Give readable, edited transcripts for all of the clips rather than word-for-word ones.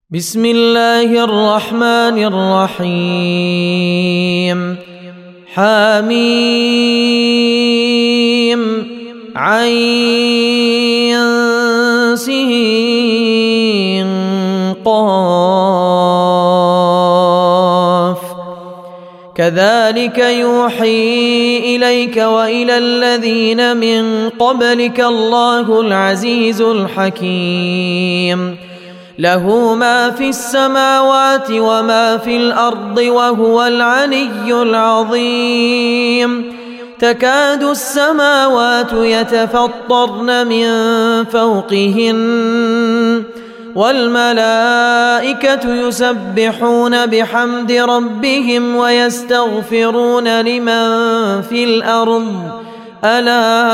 بسم الله الرحمن الرحيم حميم عين سين قاف كذلك يوحي إليك وإلى الذين من قبلك الله العزيز الحكيم له ما في السماوات وما في الأرض وهو العلي العظيم تكاد السماوات يتفطرن من فوقهن والملائكة يسبحون بحمد ربهم ويستغفرون لمن في الأرض ألا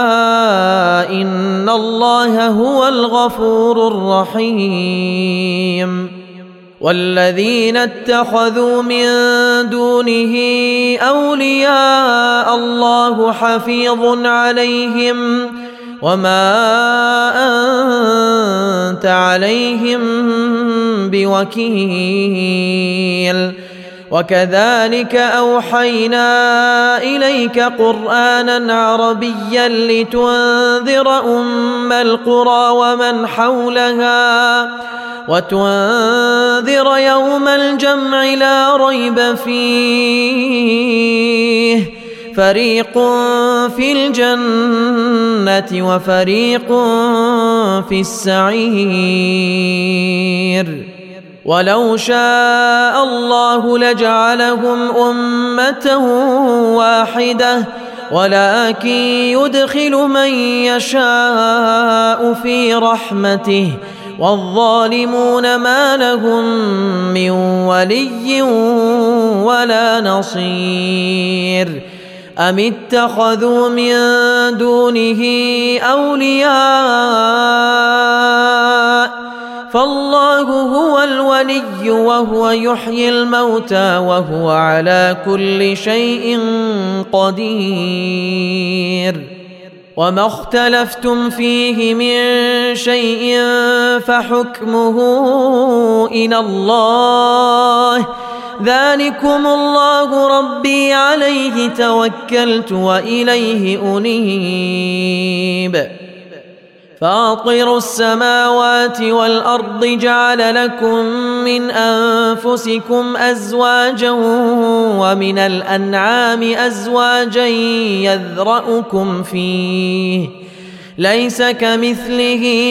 إن الله هو الغفور الرحيم والذين اتخذوا من دونه أولياء الله حفيظ عليهم وما أنت عليهم بوكيل وكذلك أوحينا إليك قرآنا عربيا لتنذر أم القرى ومن حولها وتنذر يوم الجمع لا ريب فيه فريق في الجنة وفريق في السعير ولو شاء الله لجعلهم أمة واحدة ولكن يدخل من يشاء في رحمته والظالمون ما لهم من ولي ولا نصير أم اتخذوا من دونه أولياء فالله هو الولي وهو يحيي الموتى وهو على كل شيء قدير وما اختلفتم فيه من شيء فحكمه إلى الله ذلكم الله ربي عليه توكلت وإليه أنيب فاطر السماوات والأرض جعل لكم من أنفسكم أزواجا ومن الأنعام أزواجا يذرأكم فيه ليس كمثله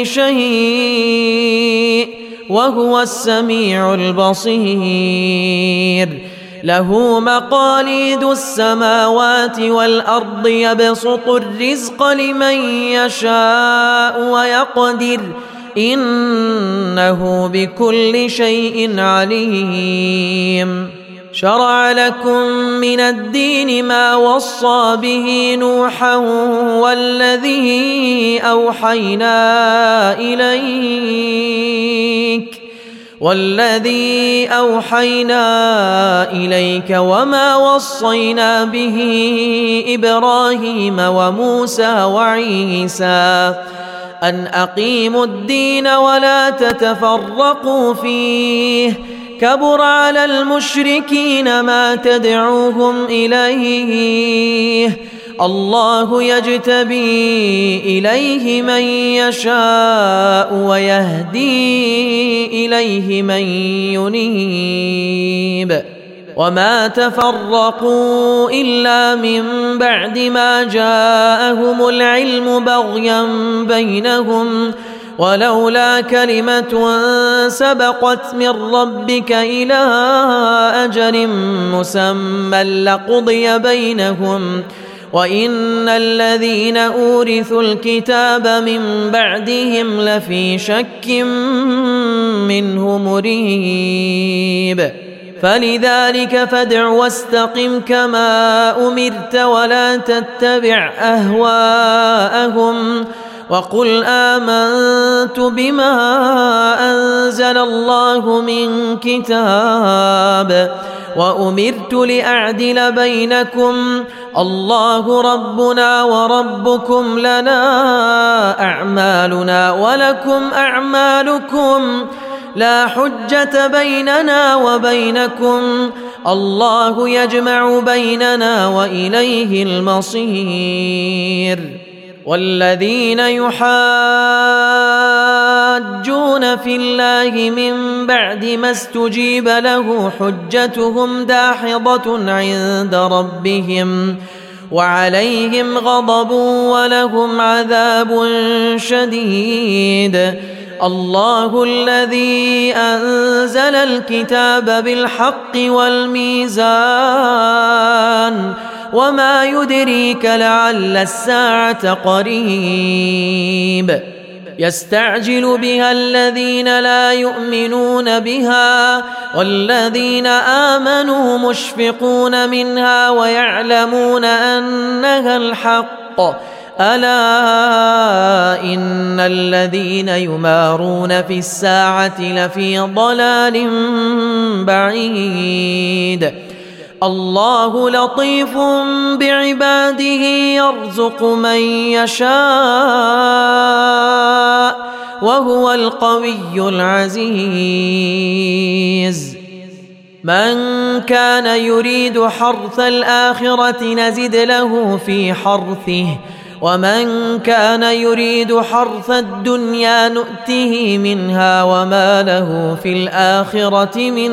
شيء وهو السميع البصير له مقاليد السماوات والأرض يبسط الرزق لمن يشاء ويقدر إنه بكل شيء عليم شرع لكم من الدين ما وصى به نوحا والذي أوحينا إليك وما وصينا به إبراهيم وموسى وعيسى أن أقيموا الدين ولا تتفرقوا فيه كبر على المشركين ما تدعوهم إليه الله يجتبي إليه من يشاء ويهدي إليه من ينيب وما تفرقوا إلا من بعد ما جاءهم العلم بغيا بينهم ولولا كلمة سبقت من ربك إلى أجل مسمى لقضي بينهم وإن الذين أورثوا الكتاب من بعدهم لفي شك منه مريب فلذلك فادع واستقم كما أمرت ولا تتبع أهواءهم وقل آمنت بما أنزل الله من كتاب وأمرت لأعدل بينكم الله ربنا وربكم لنا أعمالنا ولكم أعمالكم لا حجة بيننا وبينكم الله يجمع بيننا وإليه المصير والذين يحاجون في الله من بعد ما استجيب له حجتهم داحضة عند ربهم وعليهم غضب ولهم عذاب شديد الله الذي أنزل الكتاب بالحق والميزان وما يدريك لعل الساعة قريب يستعجل بها الذين لا يؤمنون بها والذين آمنوا مشفقون منها ويعلمون أنها الحق ألا إن الذين يمارون في الساعة لفي ضلال بعيد الله لطيف بعباده يرزق من يشاء وهو القوي العزيز من كان يريد حرث الآخرة نزد له في حرثه ومن كان يريد حرث الدنيا نؤته منها وما له في الآخرة من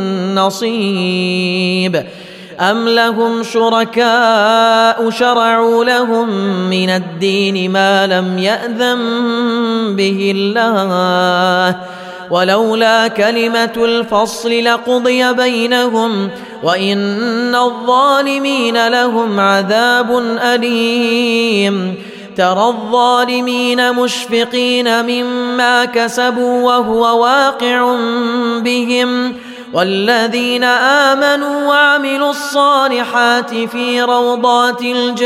نصيب أم لهم شركاء شرعوا لهم من الدين ما لم يأذن به الله ولولا كلمة الفصل لقضي بينهم وإن الظالمين لهم عذاب أليم ترى الظالمين مشفقين مما كسبوا وهو واقع بهم والذين آمنوا وعملوا الصالحات في روضات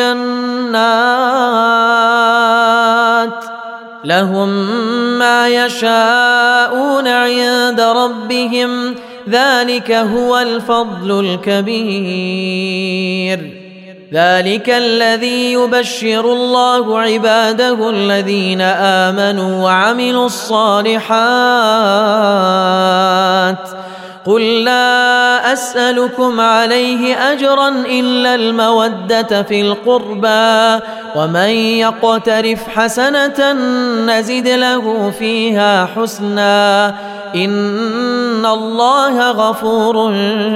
الجنات لهم ما يشاءون عند ربهم ذلك هو الفضل الكبير ذلك الذي يبشر الله عباده الذين آمنوا وعملوا الصالحات قل لا أسألكم عليه أجرا إلا المودة في القربى ومن يقترف حسنة نزد له فيها حسنا إن الله غفور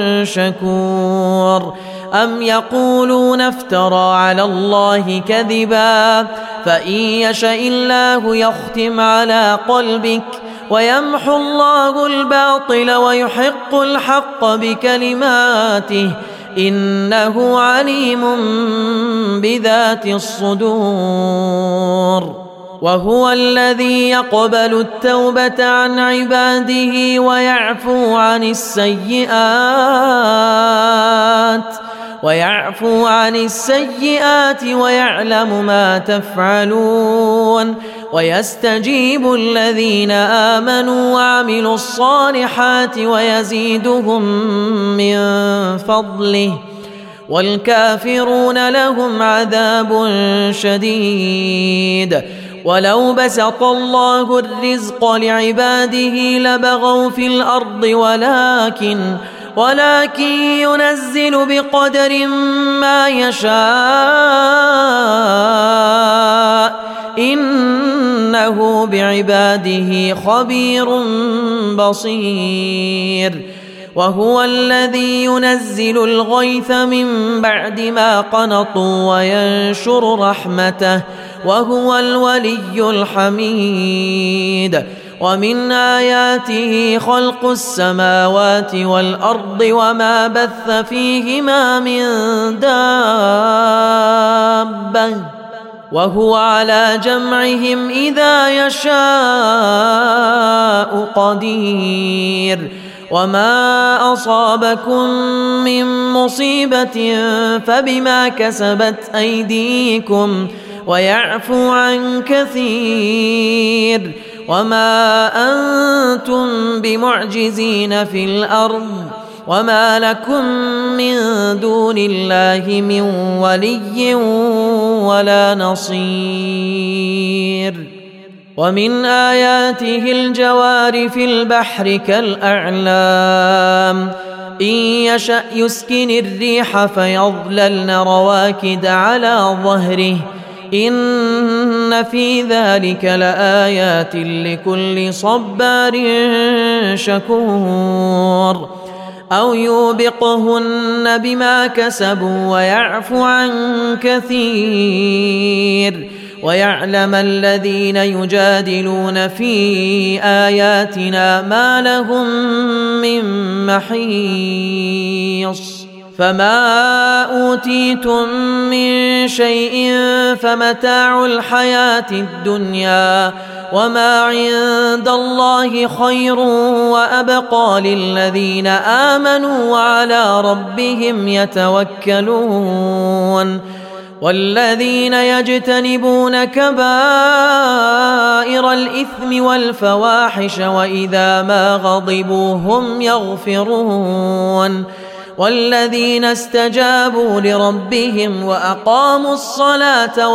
شكور أم يقولون افترى على الله كذبا فإن يشأ الله يختم على قلبك ويمحو الله الباطل ويحق الحق بكلماته إنه عليم بذات الصدور وهو الذي يقبل التوبة عن عباده ويعفو عن السيئات ويعلم ما تفعلون ويستجيب الذين آمنوا وعملوا الصالحات ويزيدهم من فضله والكافرون لهم عذاب شديد ولو بسط الله الرزق لعباده لبغوا في الأرض ولكن ينزل بقدر ما يشاء إنه بعباده خبير بصير وهو الذي ينزل الغيث من بعد ما قنطوا وينشر رحمته وهو الولي الحميد ومن آياته خلق السماوات والأرض وما بث فيهما من دابة وهو على جمعهم إذا يشاء قدير وما أصابكم من مصيبة فبما كسبت أيديكم ويعفو عن كثير وما أنتم بمعجزين في الأرض وما لكم من دون الله من ولي ولا نصير ومن آياته الجوار في البحر كالأعلام إن يشأ يسكن الريح فيظللن رواكد على ظهره إن في ذلك لآيات لكل صبار شكور أو يوبقهن بما كسبوا ويعفو عن كثير ويعلم الذين يجادلون في آياتنا ما لهم من محيص فما أوتيتم من شيء فمتاع الحياة الدنيا وما عند الله خير وأبقى للذين آمنوا وعلى ربهم يتوكلون والذين يجتنبون كبائر الإثم والفواحش وإذا ما غضبوا هم يغفرون والذين استجابوا لربهم وأقاموا الصلاة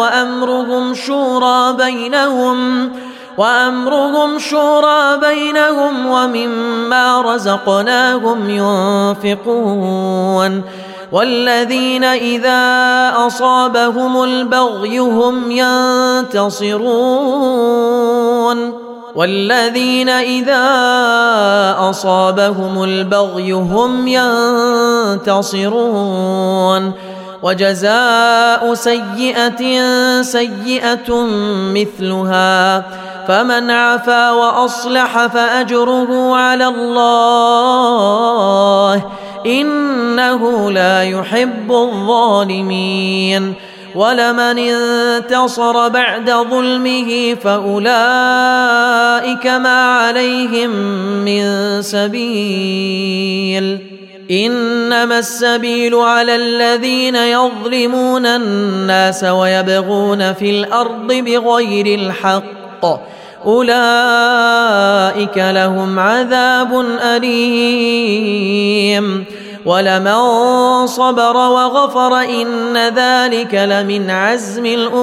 وأمرهم شورى بينهم ومما رزقناهم ينفقون والذين إذا أصابهم البغي هم ينتصرون وجزاء سيئة سيئة مثلها فمن عفا وأصلح فأجره على الله إنه لا يحب الظالمين ولمن انتصر بعد ظلمه فأولئك ما عليهم من سبيل إنما السبيل على الذين يظلمون الناس ويبغون في الأرض بغير الحق أولئك لهم عذاب أليم ولمن صبر وغفر إن ذلك لمن عزم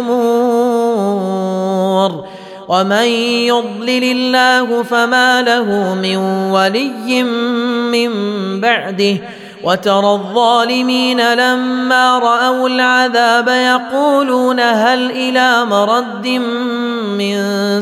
الأمور ومن يضلل الله فما له من ولي من بعده وترى الظالمين لما رأوا العذاب يقولون هل إلى مرد من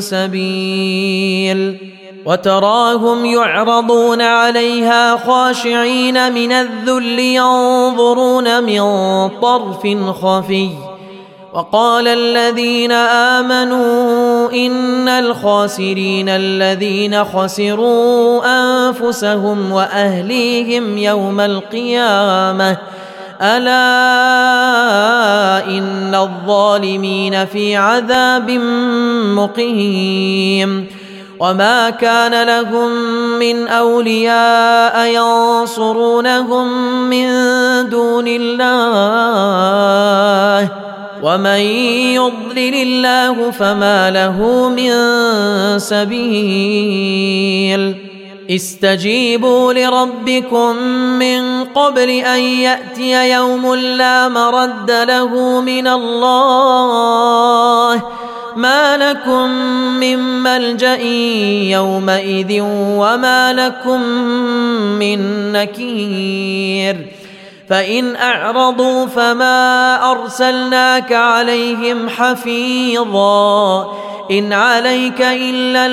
سبيل وتراهم يعرضون عليها خاشعين من الذل ينظرون من طرف خفي وقال الذين آمنوا إن الخاسرين الذين خسروا أنفسهم وأهليهم يوم القيامة ألا إن الظالمين في عذاب مقيم وما كان لهم من أولياء ينصرونهم من دون الله ومن يضلل الله فما له من سبيل استجيبوا لربكم من قبل أن يأتي يوم لا مرد له من الله ما لكم من ملجأ يومئذ وما لكم من نكير فإن أعرضوا فما أرسلناك عليهم حفيظا إن عليك إلا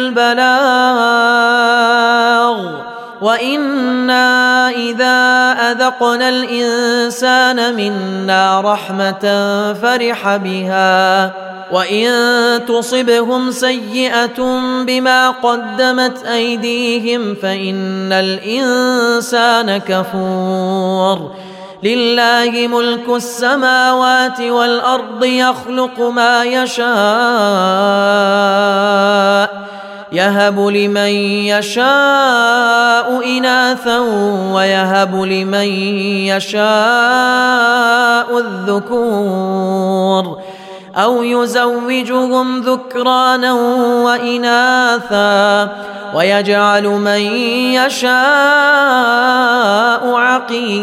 البلاغ وإنا إذا أذقنا الإنسان منا رحمة فرح بها وإن تصبهم سيئة بما قدمت أيديهم فإن الإنسان كفور لله ملك السماوات والأرض يخلق ما يشاء يهب لمن يشاء إناثا ويهب لمن يشاء الذكور أو يزوجهم ذكرانا وإناثا ويجعل من يشاء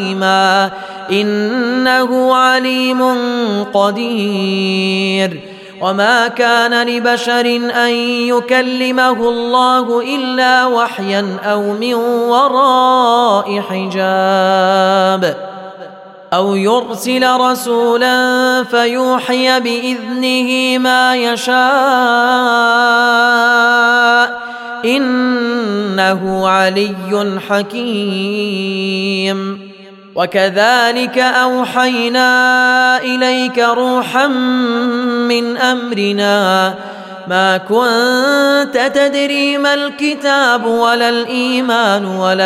عقيما إنه عليم قدير وما كان لبشر أن يكلمه الله إلا وحيا أو من وراء حجاب أو يرسل رسولا فيوحي بإذنه ما يشاء إنه علي حكيم. وكذلك أوحينا إليك روحا من أمرنا ما كنت تدري ما الكتاب ولا الإيمان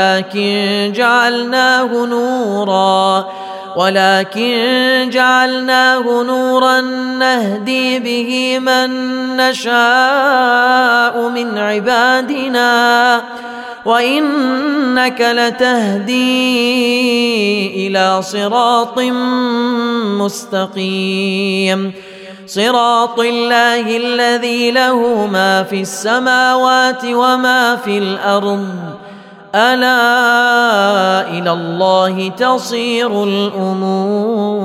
ولكن جعلناه نورا نهدي به من نشاء من عبادنا وإنك لتهدي إلى صراط مستقيم صراط الله الذي له ما في السماوات وما في الأرض ألا إلى الله تصير الأمور.